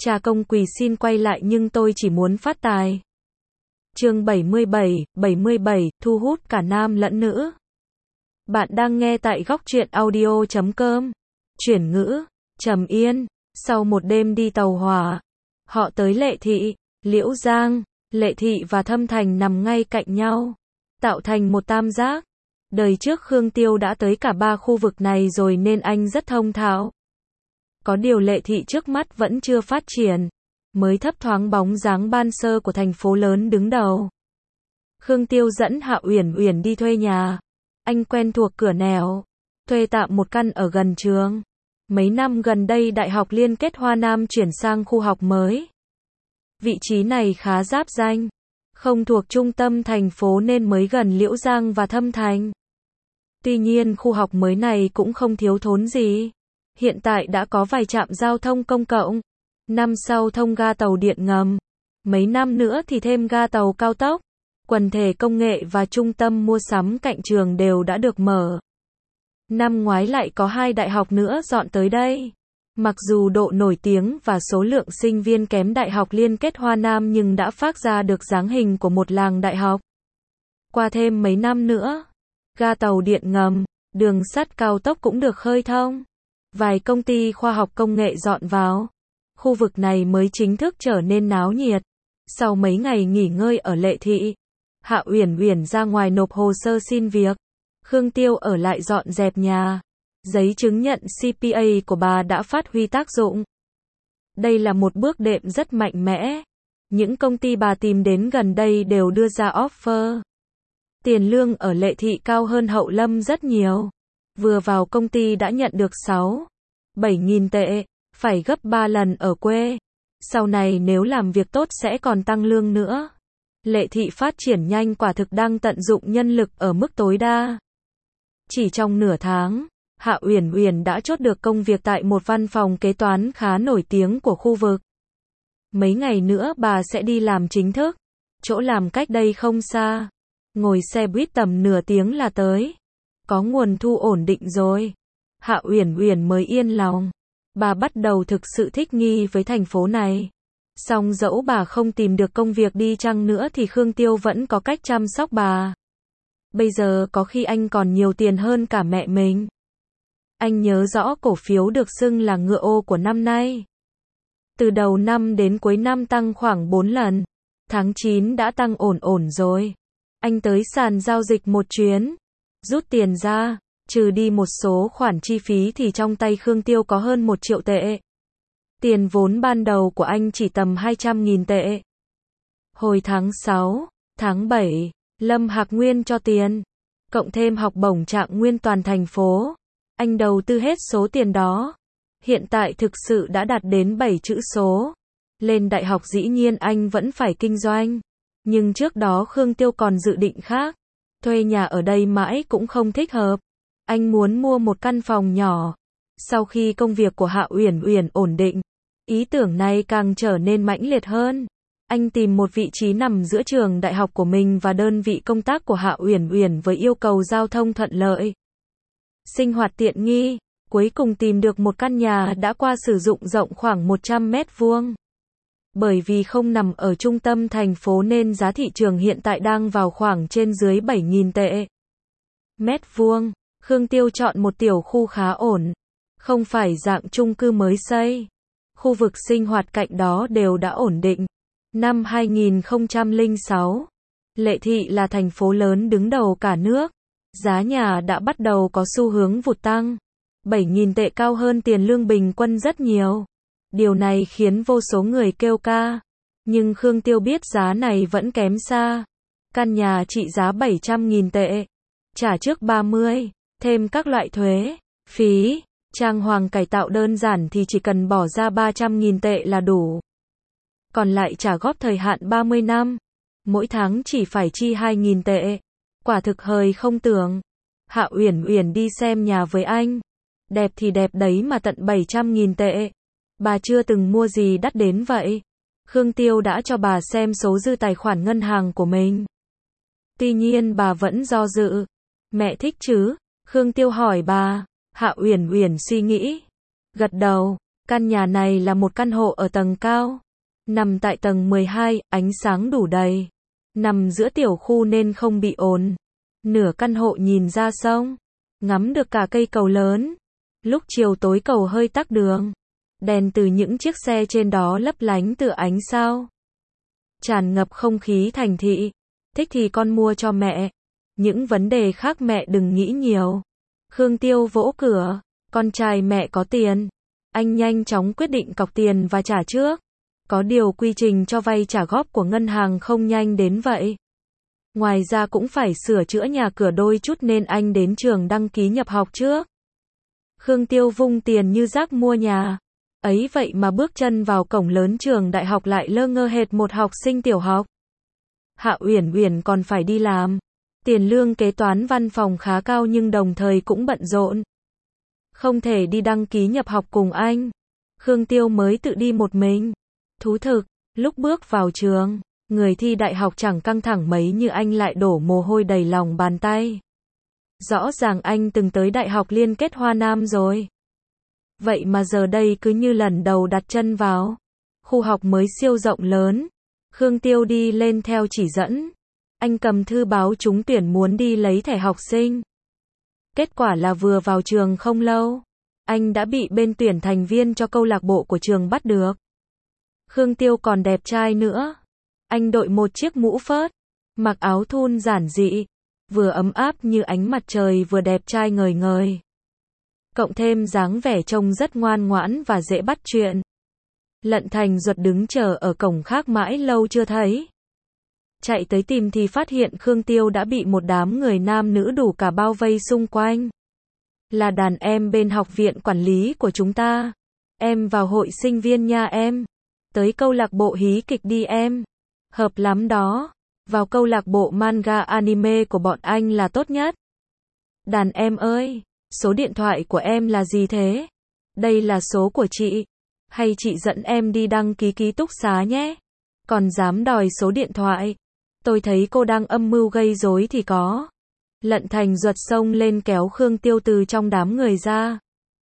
Cha công quỳ xin quay lại nhưng tôi chỉ muốn phát tài. Chương 77, thu hút cả nam lẫn nữ. Bạn đang nghe tại góc truyện audio.com. Chuyển ngữ, Trầm Yên. Sau một đêm đi tàu hỏa, họ tới Lệ Thị, Liễu Giang. Lệ Thị và Thâm Thành nằm ngay cạnh nhau, tạo thành một tam giác. Đời trước Khương Tiêu đã tới cả ba khu vực này rồi nên anh rất thông thạo. Có điều Lệ Thị trước mắt vẫn chưa phát triển, mới thấp thoáng bóng dáng ban sơ của thành phố lớn đứng đầu. Khương Tiêu dẫn Hạ Uyển Uyển đi thuê nhà. Anh quen thuộc cửa nẻo, thuê tạm một căn ở gần trường. Mấy năm gần đây Đại học Liên kết Hoa Nam chuyển sang khu học mới. Vị trí này khá giáp danh, không thuộc trung tâm thành phố nên mới gần Liễu Giang và Thâm Thành. Tuy nhiên khu học mới này cũng không thiếu thốn gì. Hiện tại đã có vài trạm giao thông công cộng. Năm sau thông ga tàu điện ngầm. Mấy năm nữa thì thêm ga tàu cao tốc. Quần thể công nghệ và trung tâm mua sắm cạnh trường đều đã được mở. Năm ngoái lại có 2 đại học nữa dọn tới đây. Mặc dù độ nổi tiếng và số lượng sinh viên kém Đại học Liên kết Hoa Nam nhưng đã phác ra được dáng hình của một làng đại học. Qua thêm mấy năm nữa, ga tàu điện ngầm, đường sắt cao tốc cũng được khơi thông. Vài công ty khoa học công nghệ dọn vào. Khu vực này mới chính thức trở nên náo nhiệt. Sau mấy ngày nghỉ ngơi ở Lệ Thị, Hạ Uyển Uyển ra ngoài nộp hồ sơ xin việc. Khương Tiêu ở lại dọn dẹp nhà. Giấy chứng nhận CPA của bà đã phát huy tác dụng. Đây là một bước đệm rất mạnh mẽ. Những công ty bà tìm đến gần đây đều đưa ra offer. Tiền lương ở Lệ Thị cao hơn Hậu Lâm rất nhiều. Vừa vào công ty đã nhận được 6-7 tệ, phải gấp 3 lần ở quê. Sau này nếu làm việc tốt sẽ còn tăng lương nữa. Lệ Thị phát triển nhanh, quả thực đang tận dụng nhân lực ở mức tối đa. Chỉ trong nửa tháng, Hạ Uyển Uyển đã chốt được công việc tại một văn phòng kế toán khá nổi tiếng của khu vực. Mấy ngày nữa bà sẽ đi làm chính thức. Chỗ làm cách đây không xa. Ngồi xe buýt tầm nửa tiếng là tới. Có nguồn thu ổn định rồi. Hạ Uyển Uyển mới yên lòng. Bà bắt đầu thực sự thích nghi với thành phố này. Song dẫu bà không tìm được công việc đi chăng nữa thì Khương Tiêu vẫn có cách chăm sóc bà. Bây giờ có khi anh còn nhiều tiền hơn cả mẹ mình. Anh nhớ rõ cổ phiếu được xưng là ngựa ô của năm nay. Từ đầu năm đến cuối năm tăng khoảng 4 lần. Tháng 9 đã tăng ổn rồi. Anh tới sàn giao dịch một chuyến. Rút tiền ra, trừ đi một số khoản chi phí thì trong tay Khương Tiêu có hơn 1 triệu tệ. Tiền vốn ban đầu của anh chỉ tầm 200.000 tệ. Hồi tháng 6, tháng 7, Lâm Hạc Nguyên cho tiền. Cộng thêm học bổng Trạng Nguyên toàn thành phố. Anh đầu tư hết số tiền đó. Hiện tại thực sự đã đạt đến 7 chữ số. Lên đại học dĩ nhiên anh vẫn phải kinh doanh. Nhưng trước đó Khương Tiêu còn dự định khác. Thuê nhà ở đây mãi cũng không thích hợp. Anh muốn mua một căn phòng nhỏ. Sau khi công việc của Hạ Uyển Uyển ổn định, ý tưởng này càng trở nên mãnh liệt hơn. Anh tìm một vị trí nằm giữa trường đại học của mình và đơn vị công tác của Hạ Uyển Uyển với yêu cầu giao thông thuận lợi, sinh hoạt tiện nghi. Cuối cùng tìm được một căn nhà đã qua sử dụng rộng khoảng 100 mét vuông. Bởi vì không nằm ở trung tâm thành phố nên giá thị trường hiện tại đang vào khoảng trên dưới 7.000 tệ mét vuông. Khương Tiêu chọn một tiểu khu khá ổn, không phải dạng chung cư mới xây. Khu vực sinh hoạt cạnh đó đều đã ổn định. Năm 2006, Lệ Thị là thành phố lớn đứng đầu cả nước. Giá nhà đã bắt đầu có xu hướng vụt tăng. 7.000 tệ cao hơn tiền lương bình quân rất nhiều. Điều này khiến vô số người kêu ca. Nhưng Khương Tiêu biết giá này vẫn kém xa. Căn nhà trị giá 700.000 tệ. Trả trước 30, thêm các loại thuế, phí, trang hoàng cải tạo đơn giản thì chỉ cần bỏ ra 300.000 tệ là đủ. Còn lại trả góp thời hạn 30 năm. Mỗi tháng chỉ phải chi 2.000 tệ. Quả thực hời không tưởng. Hạ Uyển Uyển đi xem nhà với anh. Đẹp thì đẹp đấy mà tận 700.000 tệ. Bà chưa từng mua gì đắt đến vậy. Khương Tiêu đã cho bà xem số dư tài khoản ngân hàng của mình. Tuy nhiên bà vẫn do dự. Mẹ thích chứ? Khương Tiêu hỏi bà. Hạ Uyển Uyển suy nghĩ. Gật đầu. Căn nhà này là một căn hộ ở tầng cao. Nằm tại tầng 12, ánh sáng đủ đầy. Nằm giữa tiểu khu nên không bị ồn. Nửa căn hộ nhìn ra sông. Ngắm được cả cây cầu lớn. Lúc chiều tối cầu hơi tắc đường. Đèn từ những chiếc xe trên đó lấp lánh tựa ánh sao. Tràn ngập không khí thành thị. Thích thì con mua cho mẹ. Những vấn đề khác mẹ đừng nghĩ nhiều. Khương Tiêu vỗ cửa. Con trai mẹ có tiền. Anh nhanh chóng quyết định cọc tiền và trả trước. Có điều quy trình cho vay trả góp của ngân hàng không nhanh đến vậy. Ngoài ra cũng phải sửa chữa nhà cửa đôi chút nên anh đến trường đăng ký nhập học trước. Khương Tiêu vung tiền như rác mua nhà. Ấy vậy mà bước chân vào cổng lớn trường đại học lại lơ ngơ hệt một học sinh tiểu học. Hạ Uyển Uyển còn phải đi làm. Tiền lương kế toán văn phòng khá cao nhưng đồng thời cũng bận rộn. Không thể đi đăng ký nhập học cùng anh. Khương Tiêu mới tự đi một mình. Thú thực, lúc bước vào trường, người thi đại học chẳng căng thẳng mấy như anh lại đổ mồ hôi đầy lòng bàn tay. Rõ ràng anh từng tới Đại học Liên kết Hoa Nam rồi. Vậy mà giờ đây cứ như lần đầu đặt chân vào. Khu học mới siêu rộng lớn. Khương Tiêu đi lên theo chỉ dẫn. Anh cầm thư báo trúng tuyển muốn đi lấy thẻ học sinh. Kết quả là vừa vào trường không lâu, anh đã bị bên tuyển thành viên cho câu lạc bộ của trường bắt được. Khương Tiêu còn đẹp trai nữa. Anh đội một chiếc mũ phớt, mặc áo thun giản dị, vừa ấm áp như ánh mặt trời vừa đẹp trai ngời ngời. Cộng thêm dáng vẻ trông rất ngoan ngoãn và dễ bắt chuyện. Lận Thành Duật đứng chờ ở cổng khác mãi lâu chưa thấy. Chạy tới tìm thì phát hiện Khương Tiêu đã bị một đám người nam nữ đủ cả bao vây xung quanh. Là đàn em bên học viện quản lý của chúng ta. Em vào hội sinh viên nha em. Tới câu lạc bộ hí kịch đi em. Hợp lắm đó. Vào câu lạc bộ manga anime của bọn anh là tốt nhất. Đàn em ơi, số điện thoại của em là gì thế? Đây là số của chị. Hay chị dẫn em đi đăng ký ký túc xá nhé. Còn dám đòi số điện thoại. Tôi thấy cô đang âm mưu gây rối thì có. Lận Thành Duật xông lên kéo Khương Tiêu từ trong đám người ra.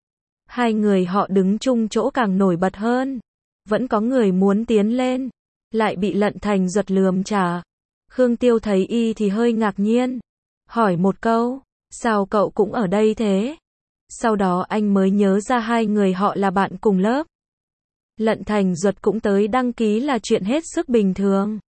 Hai người họ đứng chung chỗ càng nổi bật hơn. Vẫn có người muốn tiến lên. Lại bị Lận Thành Duật lườm trả. Khương Tiêu thấy y thì hơi ngạc nhiên. Hỏi một câu. Sao cậu cũng ở đây thế? Sau đó anh mới nhớ ra hai người họ là bạn cùng lớp. Lận Thành Duật cũng tới đăng ký là chuyện hết sức bình thường.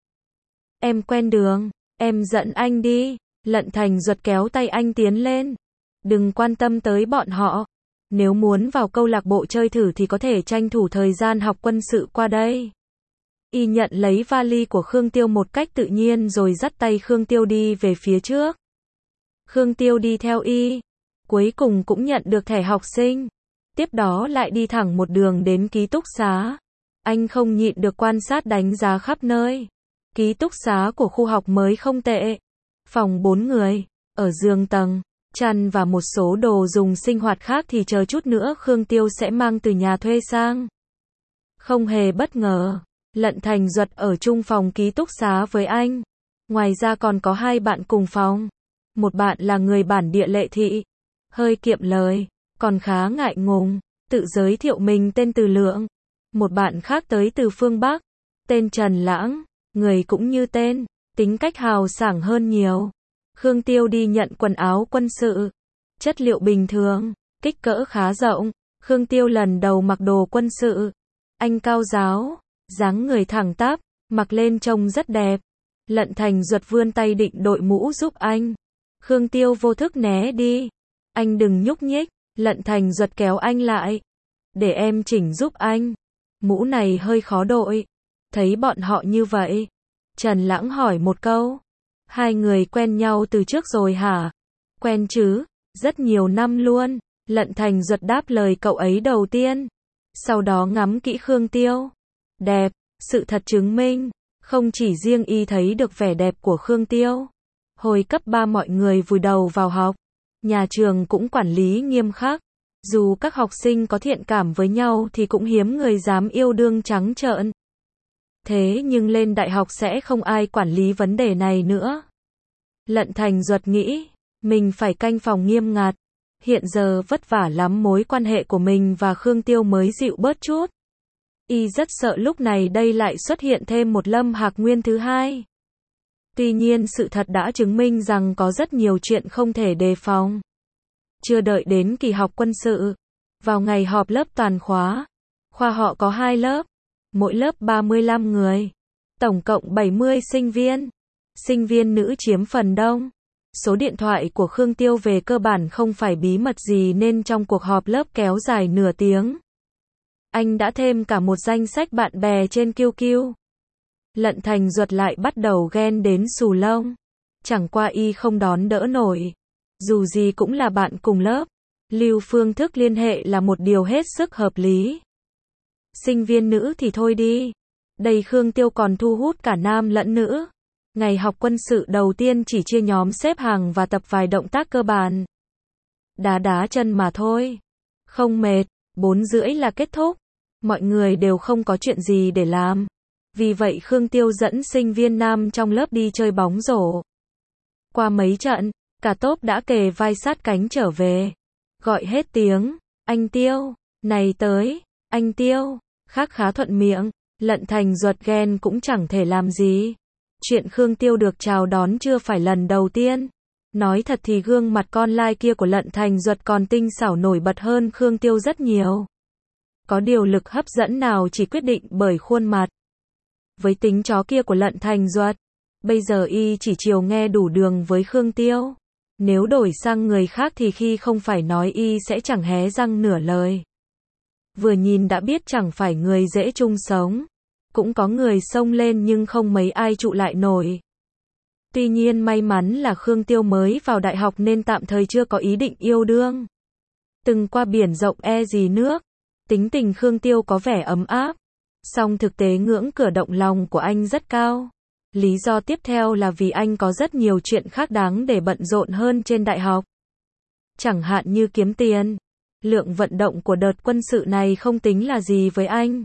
Em quen đường, em dẫn anh đi. Lận Thành Duật kéo tay anh tiến lên. Đừng quan tâm tới bọn họ. Nếu muốn vào câu lạc bộ chơi thử thì có thể tranh thủ thời gian học quân sự qua đây. Y nhận lấy vali của Khương Tiêu một cách tự nhiên rồi dắt tay Khương Tiêu đi về phía trước. Khương Tiêu đi theo y. Cuối cùng cũng nhận được thẻ học sinh. Tiếp đó lại đi thẳng một đường đến ký túc xá. Anh không nhịn được quan sát đánh giá khắp nơi. Ký túc xá của khu học mới không tệ. Phòng 4 người, ở giường tầng, chăn và một số đồ dùng sinh hoạt khác thì chờ chút nữa Khương Tiêu sẽ mang từ nhà thuê sang. Không hề bất ngờ, Lận Thành Duật ở chung phòng ký túc xá với anh. Ngoài ra còn có hai bạn cùng phòng. Một bạn là người bản địa Lệ Thị, hơi kiệm lời, còn khá ngại ngùng, tự giới thiệu mình tên Từ Lượng. Một bạn khác tới từ phương Bắc, tên Trần Lãng, người cũng như tên, tính cách hào sảng hơn nhiều. Khương Tiêu đi nhận quần áo quân sự, chất liệu bình thường, kích cỡ khá rộng. Khương Tiêu lần đầu mặc đồ quân sự. Anh cao ráo, dáng người thẳng tắp, mặc lên trông rất đẹp. Lận Thành Duật vươn tay định đội mũ giúp anh. Khương Tiêu vô thức né đi. Anh đừng nhúc nhích. Lận Thành Duật kéo anh lại. Để em chỉnh giúp anh. Mũ này hơi khó đội. Thấy bọn họ như vậy. Trần Lãng hỏi một câu. Hai người quen nhau từ trước rồi hả? Quen chứ, rất nhiều năm luôn. Lận Thành Duật đáp lời cậu ấy đầu tiên. Sau đó ngắm kỹ Khương Tiêu. Đẹp, sự thật chứng minh. Không chỉ riêng y thấy được vẻ đẹp của Khương Tiêu. Hồi cấp 3 mọi người vùi đầu vào học. Nhà trường cũng quản lý nghiêm khắc. Dù các học sinh có thiện cảm với nhau thì cũng hiếm người dám yêu đương trắng trợn. Thế nhưng lên đại học sẽ không ai quản lý vấn đề này nữa. Lận Thành Duật nghĩ, mình phải canh phòng nghiêm ngặt. Hiện giờ vất vả lắm mối quan hệ của mình và Khương Tiêu mới dịu bớt chút. Y rất sợ lúc này đây lại xuất hiện thêm một Lâm Hạc Nguyên thứ hai. Tuy nhiên sự thật đã chứng minh rằng có rất nhiều chuyện không thể đề phòng. Chưa đợi đến kỳ học quân sự, vào ngày họp lớp toàn khóa, khoa họ có 2 lớp, mỗi lớp 35 người, tổng cộng 70 sinh viên. Sinh viên nữ chiếm phần đông. Số điện thoại của Khương Tiêu về cơ bản không phải bí mật gì nên trong cuộc họp lớp kéo dài nửa tiếng, anh đã thêm cả một danh sách bạn bè trên QQ. Lận Thành Duật lại bắt đầu ghen đến xù lông. Chẳng qua y không đón đỡ nổi. Dù gì cũng là bạn cùng lớp. Lưu phương thức liên hệ là một điều hết sức hợp lý. Sinh viên nữ thì thôi đi. Đây Khương Tiêu còn thu hút cả nam lẫn nữ. Ngày học quân sự đầu tiên chỉ chia nhóm xếp hàng và tập vài động tác cơ bản. Đá chân mà thôi. Không mệt, 4:30 là kết thúc. Mọi người đều không có chuyện gì để làm. Vì vậy Khương Tiêu dẫn sinh viên nam trong lớp đi chơi bóng rổ. Qua mấy trận, cả tốp đã kề vai sát cánh trở về. Gọi hết tiếng, anh Tiêu, này tới, anh Tiêu, khác khá thuận miệng. Lận Thành Duật ghen cũng chẳng thể làm gì. Chuyện Khương Tiêu được chào đón chưa phải lần đầu tiên. Nói thật thì gương mặt con lai kia của Lận Thành Duật còn tinh xảo nổi bật hơn Khương Tiêu rất nhiều. Có điều lực hấp dẫn nào chỉ quyết định bởi khuôn mặt. Với tính chó kia của Lận Thành Duật, bây giờ y chỉ chiều nghe đủ đường với Khương Tiêu. Nếu đổi sang người khác thì khi không phải nói y sẽ chẳng hé răng nửa lời. Vừa nhìn đã biết chẳng phải người dễ chung sống. Cũng có người xông lên nhưng không mấy ai trụ lại nổi. Tuy nhiên may mắn là Khương Tiêu mới vào đại học nên tạm thời chưa có ý định yêu đương. Từng qua biển rộng gì nước. Tính tình Khương Tiêu có vẻ ấm áp. Song thực tế ngưỡng cửa động lòng của anh rất cao. Lý do tiếp theo là vì anh có rất nhiều chuyện khác đáng để bận rộn hơn trên đại học. Chẳng hạn như kiếm tiền. Lượng vận động của đợt quân sự này không tính là gì với anh.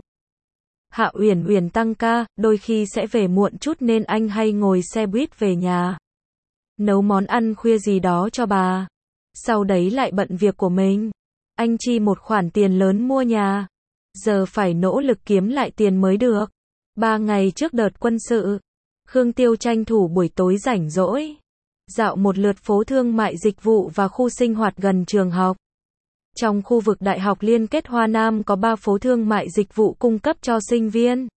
Hạ Uyển Uyển tăng ca, đôi khi sẽ về muộn chút nên anh hay ngồi xe buýt về nhà. Nấu món ăn khuya gì đó cho bà. Sau đấy lại bận việc của mình. Anh chi một khoản tiền lớn mua nhà. Giờ phải nỗ lực kiếm lại tiền mới được. 3 ngày trước đợt quân sự, Khương Tiêu tranh thủ buổi tối rảnh rỗi. Dạo một lượt phố thương mại dịch vụ và khu sinh hoạt gần trường học. Trong khu vực Đại học Liên kết Hoa Nam có 3 phố thương mại dịch vụ cung cấp cho sinh viên.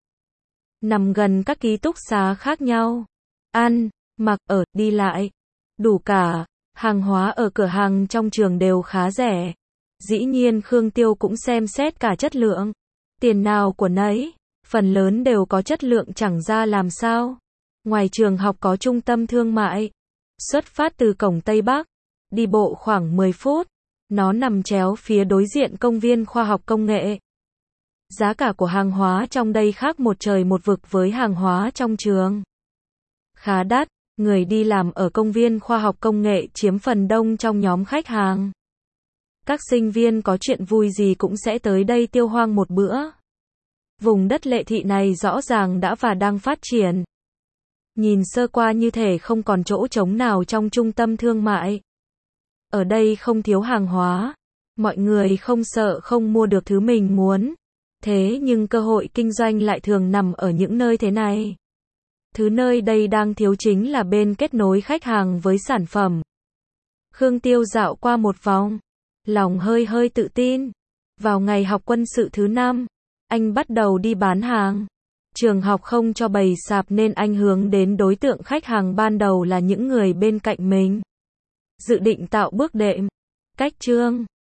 Nằm gần các ký túc xá khác nhau. Ăn, mặc, ở, đi lại. Đủ cả. Hàng hóa ở cửa hàng trong trường đều khá rẻ. Dĩ nhiên Khương Tiêu cũng xem xét cả chất lượng. Tiền nào của nấy. Phần lớn đều có chất lượng chẳng ra làm sao. Ngoài trường học có trung tâm thương mại. Xuất phát từ cổng Tây Bắc. Đi bộ khoảng 10 phút. Nó nằm chéo phía đối diện công viên khoa học công nghệ. Giá cả của hàng hóa trong đây khác một trời một vực với hàng hóa trong trường. Khá đắt, người đi làm ở công viên khoa học công nghệ chiếm phần đông trong nhóm khách hàng. Các sinh viên có chuyện vui gì cũng sẽ tới đây tiêu hoang một bữa. Vùng đất Lệ Thị này rõ ràng đã và đang phát triển. Nhìn sơ qua như thể không còn chỗ trống nào trong trung tâm thương mại. Ở đây không thiếu hàng hóa. Mọi người không sợ không mua được thứ mình muốn. Thế nhưng cơ hội kinh doanh lại thường nằm ở những nơi thế này. Thứ nơi đây đang thiếu chính là bên kết nối khách hàng với sản phẩm. Khương Tiêu dạo qua một vòng. Lòng hơi tự tin. Vào ngày học quân sự thứ 5, anh bắt đầu đi bán hàng. Trường học không cho bày sạp nên anh hướng đến đối tượng khách hàng ban đầu là những người bên cạnh mình. Dự định tạo bước đệm. Cách chương